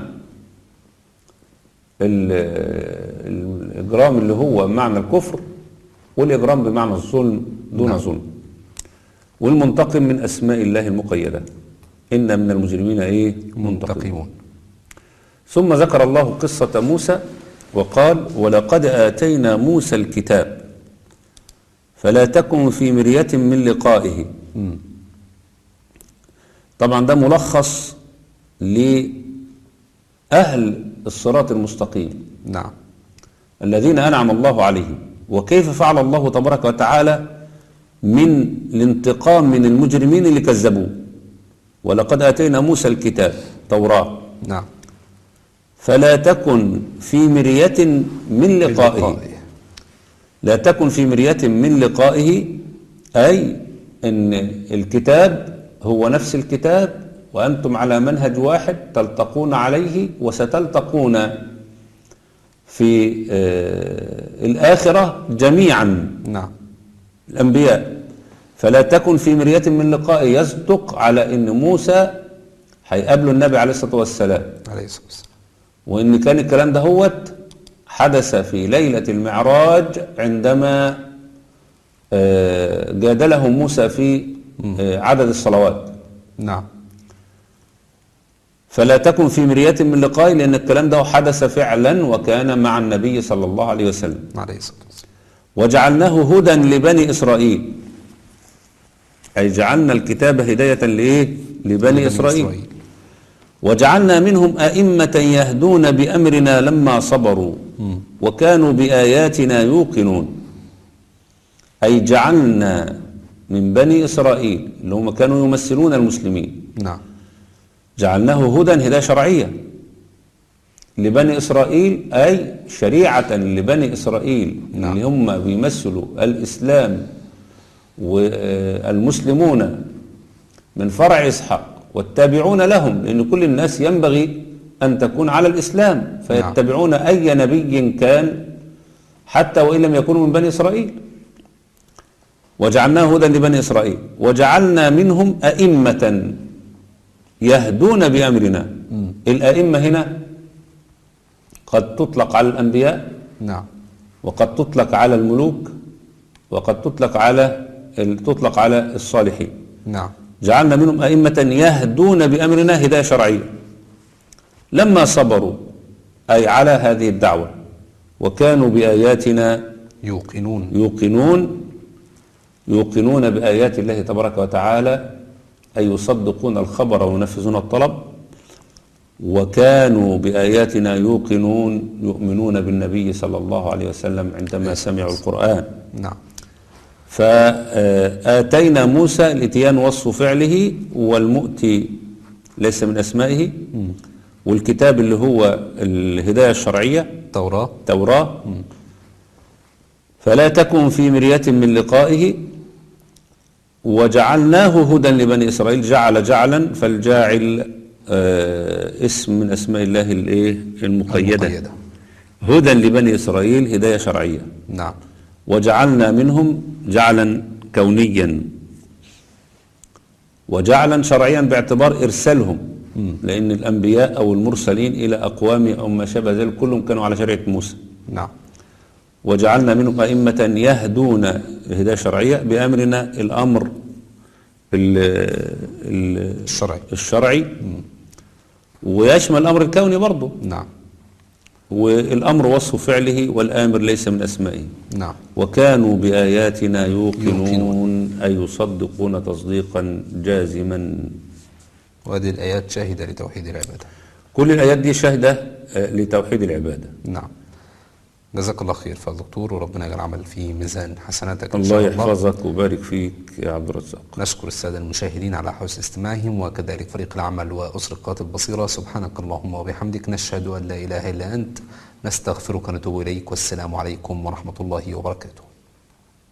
الإجرام اللي هو معنى الكفر، والإجرام بمعنى الظلم دون نعم. ظلم. والمنتقم من أسماء الله المقيدة، إن من المجرمين إيه؟ منتقمون. ثم ذكر الله قصة موسى وقال ولقد آتينا موسى الكتاب فلا تكن في مرية من لقائه. م. طبعا ده ملخص لأهل الصراط المستقيم، نعم، الذين أنعم الله عليهم، وكيف فعل الله تبارك وتعالى من الانتقام من المجرمين اللي كذبوه. ولقد آتينا موسى الكتاب توراة، نعم، فلا تكن في مرية من لقائه. لا تكن في مرية من لقائه أي أن الكتاب هو نفس الكتاب، وأنتم على منهج واحد تلتقون عليه وستلتقون في آه الآخرة جميعا. نعم. الأنبياء. فلا تكن في مرية من لقائه، يصدق على أن موسى هيقابله النبي عليه الصلاة والسلام عليه الصلاة والسلام، وإن كان الكلام ده هوت حدث في ليلة المعراج عندما جادله موسى في عدد الصلوات. نعم. فلا تكن في مرية من لقائه، لأن الكلام ده حدث فعلا وكان مع النبي صلى الله عليه وسلم عليه الصلاة والسلام. وجعلناه هدى لبني إسرائيل، أي جعلنا الكتاب هداية لإيه؟ لبني إسرائيل. إسرائيل. وجعلنا منهم أئمة يهدون بأمرنا لما صبروا م. وكانوا بآياتنا يوقنون. أي جعلنا من بني إسرائيل اللي هم كانوا يمثلون المسلمين، نعم، جعلناه هدى هداية شرعية لبني إسرائيل، أي شريعة لبني إسرائيل، نعم، اللي هم بيمثلوا الإسلام والمسلمون من فرع إسحاق والتابعون لهم، لأن كل الناس ينبغي أن تكون على الإسلام، فيتبعون نعم. أي نبي كان حتى وإن لم يكونوا من بني إسرائيل. وجعلناه هدى لبني إسرائيل وجعلنا منهم أئمة يهدون بأمرنا. م. الأئمة هنا قد تطلق على الأنبياء، نعم، وقد تطلق على الملوك، وقد تطلق على تطلق على الصالحين. نعم. جعلنا منهم أئمة يهدون بأمرنا هداية شرعية لما صبروا، أي على هذه الدعوة، وكانوا بآياتنا يوقنون يوقنون يوقنون بآيات الله تبارك وتعالى، أي يصدقون الخبر وينفذون الطلب. وكانوا بآياتنا يوقنون، يؤمنون بالنبي صلى الله عليه وسلم عندما سمعوا القرآن. نعم. فآتينا موسى الاتيان وصف فعله، والمؤتي ليس من أسمائه، والكتاب اللي هو الهداية الشرعية توراة توراة. فلا تكن في مرية من لقائه، وجعلناه هدى لبني إسرائيل. جعل جعلا، فالجاعل آه اسم من أسماء الله الإيه المقيدة. المقيدة. هدى لبني إسرائيل، هداية شرعية. نعم. وجعلنا منهم جعلا كونيا، وجعلا شرعيا باعتبار إرسالهم، لأن الأنبياء أو المرسلين إلى أقوام أو ما شابه ذلك كلهم كانوا على شريعة موسى. نعم. وجعلنا منهم أئمة يهدون الهداية الشرعية بأمرنا، الأمر الشرعي الشرعي ويشمل الأمر الكوني برضه. نعم. والأمر وصف فعله، والآمر ليس من أسمائه. نعم. وكانوا بآياتنا يوقنون, يوقنون. أي يصدقون تصديقا جازما. وهذه الآيات شاهدة لتوحيد العبادة. كل الآيات دي شاهدة لتوحيد العبادة. نعم. جزاك الله خير فضل دكتور، وربنا يجعل العمل في ميزان حسناتك إن شاء الله الله. يحفظك ويبارك فيك يا عبد الرزاق. نشكر السادة المشاهدين على حسن استماعهم، وكذلك فريق العمل وأسرة قناة البصيرة. سبحانك اللهم وبحمدك، نشهد أن لا إله إلا أنت، نستغفرك ونتوب إليك، والسلام عليكم ورحمة الله وبركاته.